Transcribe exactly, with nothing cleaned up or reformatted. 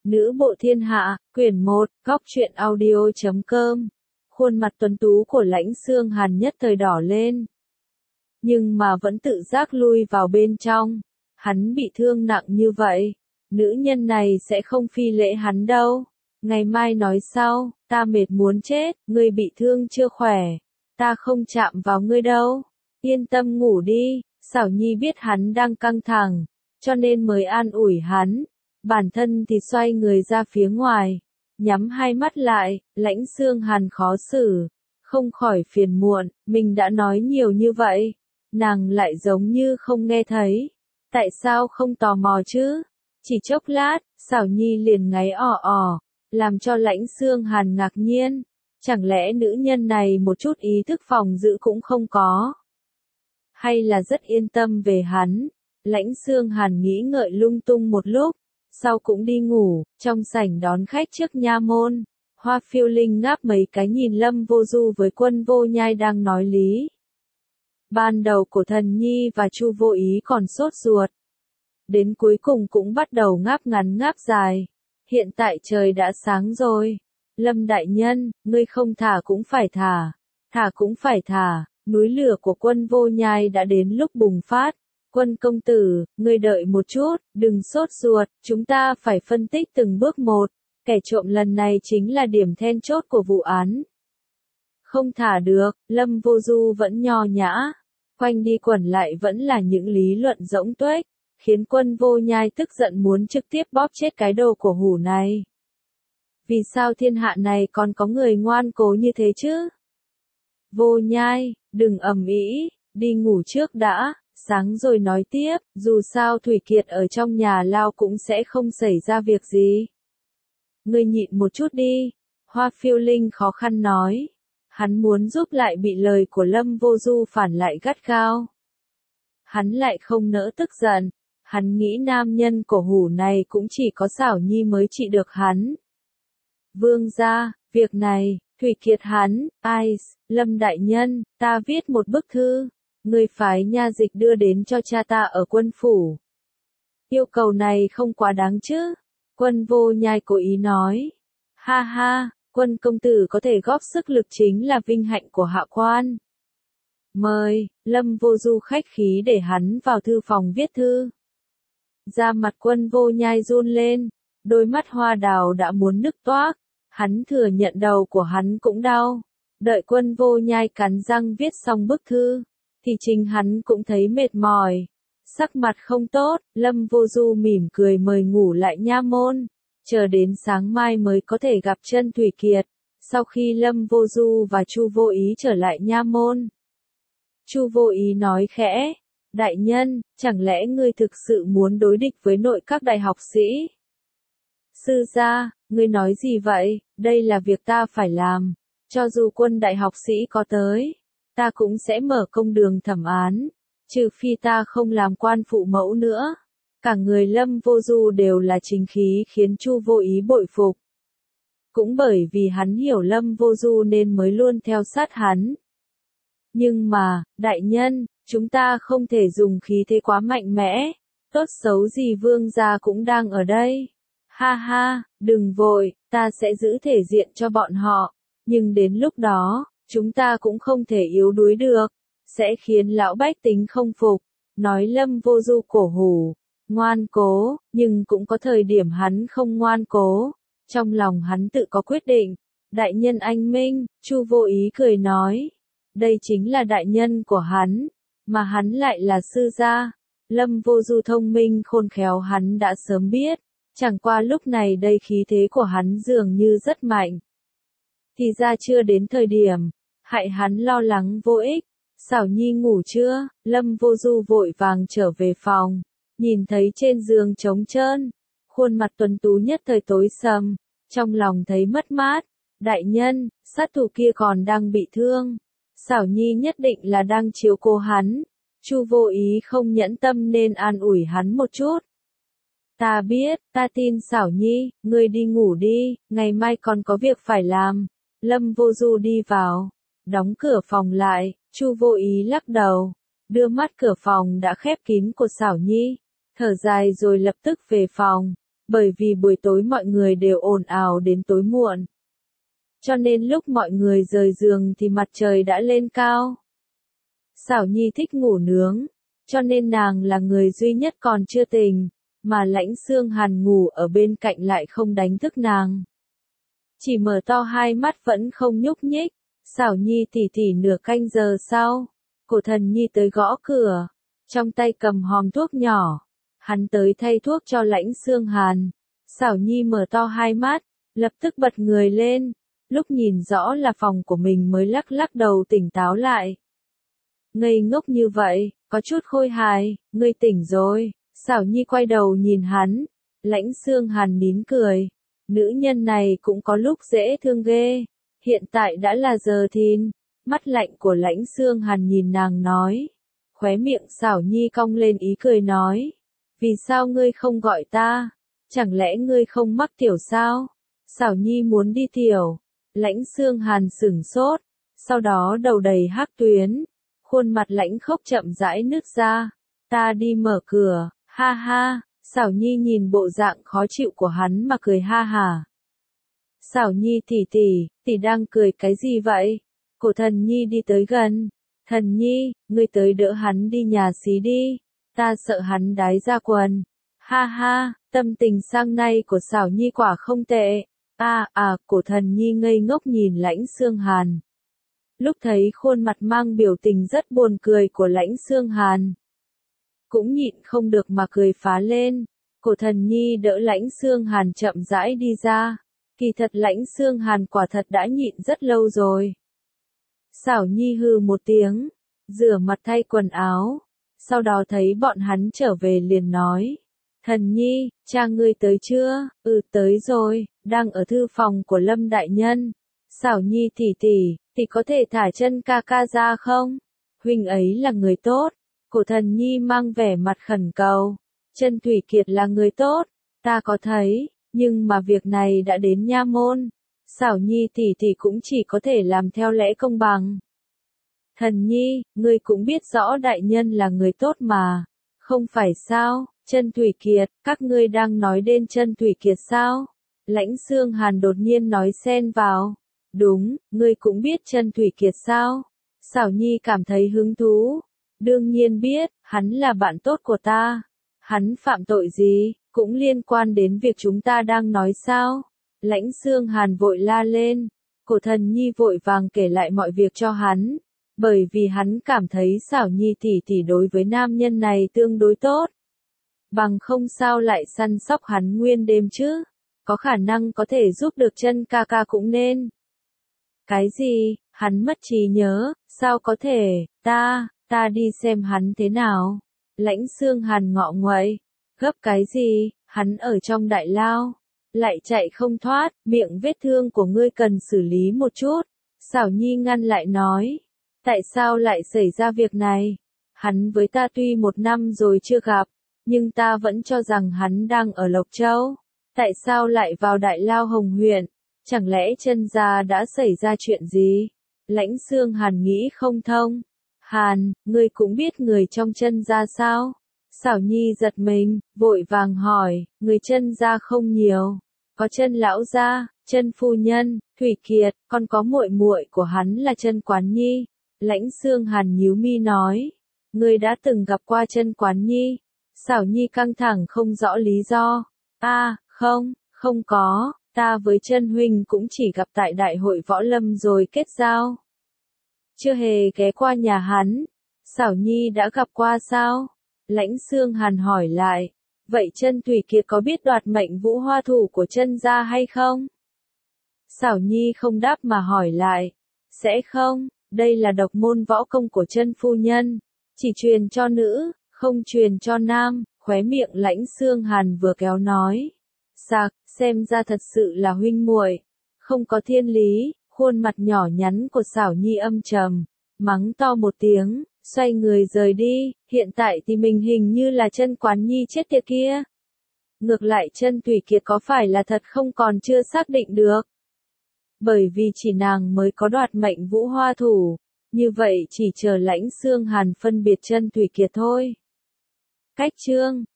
Nữ bộ thiên hạ, quyển một, góc truyện audio chấm com. Khuôn mặt tuấn tú của Lãnh Xương Hàn nhất thời đỏ lên. Nhưng mà vẫn tự giác lui vào bên trong. Hắn bị thương nặng như vậy. Nữ nhân này sẽ không phi lễ hắn đâu. Ngày mai nói sau, ta mệt muốn chết, ngươi bị thương chưa khỏe. Ta không chạm vào ngươi đâu. Yên tâm ngủ đi. Xảo Nhi biết hắn đang căng thẳng, cho nên mới an ủi hắn. Bản thân thì xoay người ra phía ngoài, nhắm hai mắt lại. Lãnh Xương Hàn khó xử, không khỏi phiền muộn, mình đã nói nhiều như vậy, nàng lại giống như không nghe thấy. Tại sao không tò mò chứ? Chỉ chốc lát, Xảo Nhi liền ngáy ò ò, làm cho Lãnh Xương Hàn ngạc nhiên. Chẳng lẽ nữ nhân này một chút ý thức phòng giữ cũng không có? Hay là rất yên tâm về hắn? Lãnh Xương Hàn nghĩ ngợi lung tung một lúc, sau cũng đi ngủ. Trong sảnh đón khách trước nha môn, Hoa Phiêu Linh ngáp mấy cái nhìn Lâm Vô Du với Quân Vô Nhai đang nói lý. Ban đầu Cổ Thần Nhi và Chu Vô Ý còn sốt ruột, đến cuối cùng cũng bắt đầu ngáp ngắn ngáp dài. Hiện tại trời đã sáng rồi. Lâm đại nhân, ngươi không thả cũng phải thả, thả cũng phải thả. Núi lửa của Quân Vô Nhai đã đến lúc bùng phát. Quân công tử, ngươi đợi một chút, đừng sốt ruột, chúng ta phải phân tích từng bước một. Kẻ trộm lần này chính là điểm then chốt của vụ án. Không thả được, Lâm Vô Du vẫn nho nhã. Quanh đi quẩn lại vẫn là những lý luận rỗng tuếch, khiến Quân Vô Nhai tức giận muốn trực tiếp bóp chết cái đầu của hủ này. Vì sao thiên hạ này còn có người ngoan cố như thế chứ? Vô Nhai, đừng ầm ĩ, đi ngủ trước đã, sáng rồi nói tiếp, dù sao Thủy Kiệt ở trong nhà lao cũng sẽ không xảy ra việc gì. Ngươi nhịn một chút đi, Hoa Phiêu Linh khó khăn nói. Hắn muốn giúp lại bị lời của Lâm Vô Du phản lại gắt gao. Hắn lại không nỡ tức giận, hắn nghĩ nam nhân cổ hủ này cũng chỉ có Xảo Nhi mới trị được hắn. Vương gia, việc này, Thủy Kiệt hắn, ai, Lâm đại nhân, ta viết một bức thư, người phái nha dịch đưa đến cho cha ta ở quân phủ. Yêu cầu này không quá đáng chứ? Quân Vô Nhai cố ý nói. Ha ha, Quân công tử có thể góp sức lực chính là vinh hạnh của hạ quan. Mời, Lâm Vô Du khách khí để hắn vào thư phòng viết thư. Da mặt Quân Vô Nhai run lên, đôi mắt hoa đào đã muốn nứt toác. Hắn thừa nhận đầu của hắn cũng đau. Đợi Quân Vô Nhai cắn răng viết xong bức thư, thì chính hắn cũng thấy mệt mỏi. Sắc mặt không tốt, Lâm Vô Du mỉm cười mời ngủ lại nha môn. Chờ đến sáng mai mới có thể gặp chân Thủy Kiệt. Sau khi Lâm Vô Du và Chu Vô Ý trở lại nha môn, Chu Vô Ý nói khẽ, đại nhân, chẳng lẽ ngươi thực sự muốn đối địch với nội các đại học sĩ? Sư gia, ngươi nói gì vậy, đây là việc ta phải làm. Cho dù quân đại học sĩ có tới, ta cũng sẽ mở công đường thẩm án, trừ phi ta không làm quan phụ mẫu nữa. Cả người Lâm Vô Du đều là chính khí khiến Chu Vô Ý bội phục. Cũng bởi vì hắn hiểu Lâm Vô Du nên mới luôn theo sát hắn. Nhưng mà, đại nhân, chúng ta không thể dùng khí thế quá mạnh mẽ, tốt xấu gì vương gia cũng đang ở đây. Ha ha, đừng vội, ta sẽ giữ thể diện cho bọn họ, nhưng đến lúc đó, chúng ta cũng không thể yếu đuối được, sẽ khiến lão bách tính không phục. Nói Lâm Vô Du cổ hủ, ngoan cố, nhưng cũng có thời điểm hắn không ngoan cố, trong lòng hắn tự có quyết định. Đại nhân anh minh, Chu Vô Ý cười nói, đây chính là đại nhân của hắn, mà hắn lại là sư gia. Lâm Vô Du thông minh khôn khéo hắn đã sớm biết. Chẳng qua lúc này đây khí thế của hắn dường như rất mạnh. Thì ra chưa đến thời điểm, hại hắn lo lắng vô ích. Xảo Nhi ngủ chưa? Lâm Vô Du vội vàng trở về phòng, nhìn thấy trên giường trống trơn, khuôn mặt tuấn tú nhất thời tối sầm, trong lòng thấy mất mát. Đại nhân, sát thủ kia còn đang bị thương. Xảo Nhi nhất định là đang chiếu cố hắn. Chu Vô Ý không nhẫn tâm nên an ủi hắn một chút. Ta biết, ta tin Xảo Nhi, ngươi đi ngủ đi, ngày mai còn có việc phải làm. Lâm Vô Du đi vào, đóng cửa phòng lại, Chu Vô Ý lắc đầu, đưa mắt cửa phòng đã khép kín của Xảo Nhi, thở dài rồi lập tức về phòng. Bởi vì buổi tối mọi người đều ồn ào đến tối muộn. Cho nên lúc mọi người rời giường thì mặt trời đã lên cao. Xảo Nhi thích ngủ nướng, cho nên nàng là người duy nhất còn chưa tỉnh, mà Lãnh Xương Hàn ngủ ở bên cạnh lại không đánh thức nàng. Chỉ mở to hai mắt vẫn không nhúc nhích. Xảo Nhi tỉ tỉ nửa canh giờ sau, Cổ Thần Nhi tới gõ cửa, trong tay cầm hòm thuốc nhỏ. Hắn tới thay thuốc cho Lãnh Xương Hàn. Xảo Nhi mở to hai mắt, lập tức bật người lên, lúc nhìn rõ là phòng của mình mới lắc lắc đầu tỉnh táo lại. Ngây ngốc như vậy, có chút khôi hài, ngươi tỉnh rồi. Xảo Nhi quay đầu nhìn hắn, Lãnh Xương Hàn nín cười. Nữ nhân này cũng có lúc dễ thương ghê. Hiện tại đã là giờ thìn. Mắt lạnh của Lãnh Xương Hàn nhìn nàng nói. Khóe miệng Xảo Nhi cong lên ý cười nói. Vì sao ngươi không gọi ta? Chẳng lẽ ngươi không mắc tiểu sao? Xảo Nhi muốn đi tiểu. Lãnh Xương Hàn sửng sốt. Sau đó đầu đầy hắc tuyến. Khuôn mặt lãnh khốc chậm rãi nứt ra. Ta đi mở cửa, ha ha. Xảo Nhi nhìn bộ dạng khó chịu của hắn mà cười ha hà. Xảo Nhi tỉ tỉ, tỉ đang cười cái gì vậy? Cổ Thần Nhi đi tới gần. Thần Nhi, ngươi tới đỡ hắn đi nhà xí đi. Ta sợ hắn đái ra quần. Ha ha, tâm tình sang nay của Xảo Nhi quả không tệ. À à, Cổ Thần Nhi ngây ngốc nhìn Lãnh Xương Hàn. Lúc thấy khuôn mặt mang biểu tình rất buồn cười của Lãnh Xương Hàn, cũng nhịn không được mà cười phá lên. Cổ Thần Nhi đỡ Lãnh Xương Hàn chậm rãi đi ra. Kỳ thật Lãnh Xương Hàn quả thật đã nhịn rất lâu rồi. Xảo Nhi hừ một tiếng, rửa mặt thay quần áo, sau đó thấy bọn hắn trở về liền nói. Thần Nhi, cha ngươi tới chưa? Ừ tới rồi, đang ở thư phòng của Lâm Đại Nhân. Xảo Nhi tỉ tỉ, thì có thể thả chân ca ca ra không? Huynh ấy là người tốt. Cổ Thần Nhi mang vẻ mặt khẩn cầu. Chân Thủy Kiệt là người tốt, ta có thấy, nhưng mà việc này đã đến nha môn. Xảo Nhi tỉ tỉ cũng chỉ có thể làm theo lẽ công bằng. Thần Nhi, ngươi cũng biết rõ đại nhân là người tốt mà. Không phải sao, Chân Thủy Kiệt, các ngươi đang nói đến Chân Thủy Kiệt sao? Lãnh Xương Hàn đột nhiên nói xen vào. Đúng, ngươi cũng biết Chân Thủy Kiệt sao? Xảo Nhi cảm thấy hứng thú. Đương nhiên biết, hắn là bạn tốt của ta. Hắn phạm tội gì, cũng liên quan đến việc chúng ta đang nói sao? Lãnh Xương Hàn vội la lên. Cổ Thần Nhi vội vàng kể lại mọi việc cho hắn. Bởi vì hắn cảm thấy Xảo Nhi tỉ tỉ đối với nam nhân này tương đối tốt. Bằng không sao lại săn sóc hắn nguyên đêm chứ? Có khả năng có thể giúp được Chân ca ca cũng nên. Cái gì? Hắn mất trí nhớ, sao có thể? Ta, ta đi xem hắn thế nào. Lãnh Xương Hàn ngọ nguậy. Gấp cái gì? Hắn ở trong đại lao. Lại chạy không thoát, miệng vết thương của ngươi cần xử lý một chút. Xảo Nhi ngăn lại nói. Tại sao lại xảy ra việc này? Hắn với ta tuy một năm rồi chưa gặp, nhưng ta vẫn cho rằng hắn đang ở Lộc Châu. Tại sao lại vào đại lao Hồng huyện? Chẳng lẽ Chân gia đã xảy ra chuyện gì? Lãnh Xương Hàn nghĩ không thông. Hàn, ngươi cũng biết người trong Chân gia sao? Xảo Nhi giật mình, vội vàng hỏi, người Chân gia không nhiều. Có Chân lão gia, Chân phu nhân, Thủy Kiệt, còn có muội muội của hắn là Chân Quán Nhi. Lãnh Xương Hàn nhíu mi nói, ngươi đã từng gặp qua Chân Quán Nhi? Xảo Nhi căng thẳng không rõ lý do. A, à, không, không có, ta với Chân huynh cũng chỉ gặp tại đại hội võ lâm rồi kết giao. Chưa hề ghé qua nhà hắn. Xảo Nhi đã gặp qua sao? Lãnh Xương Hàn hỏi lại. Vậy Chân Thủy Kiệt có biết đoạt mệnh vũ hoa thủ của Chân gia hay không? Xảo Nhi không đáp mà hỏi lại. Sẽ không, đây là độc môn võ công của Chân phu nhân. Chỉ truyền cho nữ, không truyền cho nam. Khóe miệng Lãnh Xương Hàn vừa kéo nói. Sạc, xem ra thật sự là huynh muội. Không có thiên lý. Khuôn mặt nhỏ nhắn của Xảo Nhi âm trầm, mắng to một tiếng, xoay người rời đi. Hiện tại thì mình hình như là Chân Quán Nhi chết tiệt kia. Ngược lại Chân Thủy Kiệt có phải là thật không còn chưa xác định được. Bởi vì chỉ nàng mới có đoạt mệnh vũ hoa thủ, như vậy chỉ chờ Lãnh Xương Hàn phân biệt Chân Thủy Kiệt thôi. Cách chương